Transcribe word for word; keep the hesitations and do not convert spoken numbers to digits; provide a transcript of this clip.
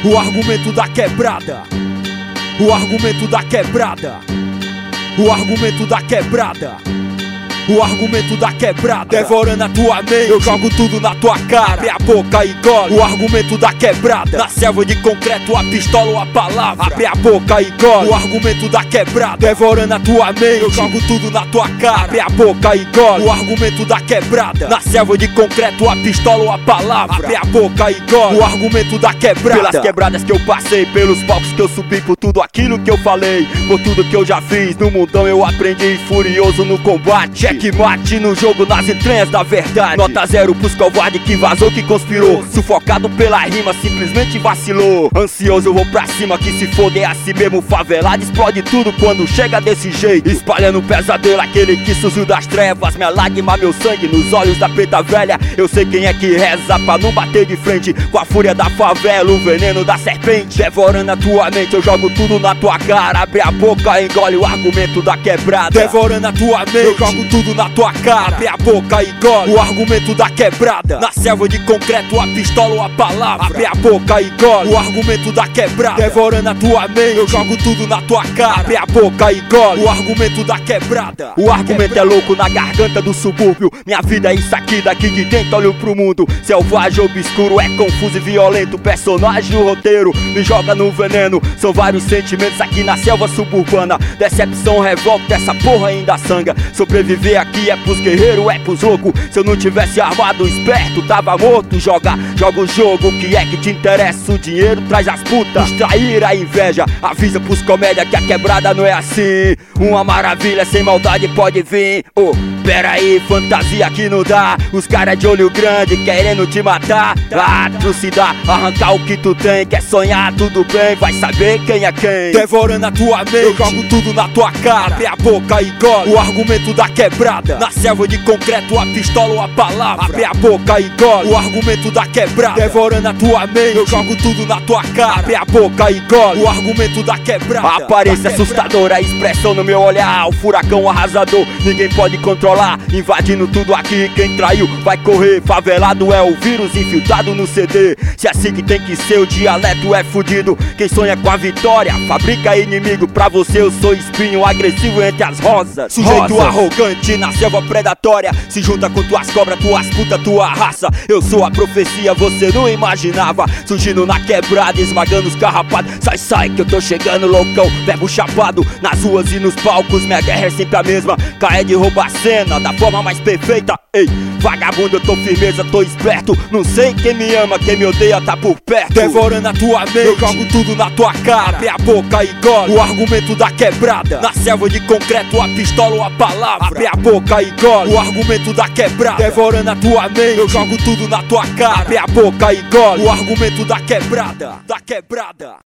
O argumento da quebrada. O argumento da quebrada. O argumento da quebrada. O argumento da quebrada. Devorando a tua mente, eu jogo tudo na tua cara. Abre a boca e gole. O argumento da quebrada. Na selva de concreto, a pistola ou a palavra. Abre a boca e gole. O argumento da quebrada. Devorando a tua mente, eu jogo tudo na tua cara. Abre a boca e gole. O argumento da quebrada. Na selva de concreto, a pistola ou a palavra. Abre a boca e gole. O argumento da quebrada. Pelas quebradas que eu passei, pelos palcos que eu subi, por tudo aquilo que eu falei, por tudo que eu já fiz no mundão, eu aprendi furioso no combate. Que mate no jogo, nas entranhas da verdade. Nota zero pros covardes que vazou, que conspirou. Sufocado pela rima, simplesmente vacilou. Ansioso eu vou pra cima, que se foder assim mesmo. Favelado explode tudo quando chega desse jeito. Espalhando pesadelo, aquele que surgiu das trevas. Minha lágrima, meu sangue nos olhos da preta velha. Eu sei quem é que reza pra não bater de frente com a fúria da favela, o veneno da serpente. Devorando a tua mente, eu jogo tudo na tua cara. Abre a boca, engole o argumento da quebrada. Devorando a tua mente, eu jogo tudo na tua cara. Abre a boca e gole o argumento da quebrada. Na selva de concreto, a pistola ou a palavra. Abre a boca e gole o argumento da quebrada. Devorando a tua mente, eu jogo tudo na tua cara. Abre a boca e gole o argumento da quebrada. O argumento é louco na garganta do subúrbio. Minha vida é isso aqui, daqui de dentro olho pro mundo. Selvagem, obscuro, é confuso e violento. Personagem do roteiro me joga no veneno. São vários sentimentos aqui na selva suburbana. Decepção, revolta, essa porra ainda sangra. Sobreviver aqui é pros guerreiros, é pros loucos. Se eu não tivesse armado, esperto, tava morto. Joga, joga o jogo, o que é que te interessa? O dinheiro traz as putas, distrair a inveja. Avisa pros comédia que a quebrada não é assim. Uma maravilha sem maldade pode vir. Oh, pera aí, fantasia que não dá. Os caras de olho grande querendo te matar. Ah, trucidar, arrancar o que tu tem. Quer sonhar, tudo bem, vai saber quem é quem. Devorando a tua mente, eu jogo tudo na tua cara. Abre a boca e gole o argumento da quebrada. Na selva de concreto, a pistola ou a palavra. Abre a boca e gole o argumento da quebrada. Devorando a tua mente, eu jogo tudo na tua cara. Abre a boca e gole o argumento da quebrada. A aparência assustadora, a expressão no meu olhar. O furacão arrasador, ninguém pode controlar. Invadindo tudo aqui, quem traiu vai correr. Favelado é o vírus infiltrado no C D. Se é assim que tem que ser, o dialeto é fudido. Quem sonha com a vitória, fabrica inimigo. Pra você eu sou espinho agressivo entre as rosas. Sujeito rosas. Arrogante na selva predatória. Se junta com tuas cobras, tuas putas, tua raça. Eu sou a profecia, você não imaginava. Surgindo na quebrada, esmagando os carrapatos. Sai, sai que eu tô chegando loucão, verbo chapado. Nas ruas e nos palcos, minha guerra é sempre a mesma. Caé de roubar cena da forma mais perfeita. Ei, vagabundo, eu tô firmeza, tô esperto. Não sei quem me ama, quem me odeia tá por perto. Devorando a tua mente, eu jogo tudo na tua cara. Abre a boca e gole o argumento da quebrada. Na selva de concreto, a pistola ou a palavra. Abre a boca e gole o argumento da quebrada. Devorando a tua mente, eu jogo tudo na tua cara. Abre a boca e gole o argumento da quebrada. Da quebrada.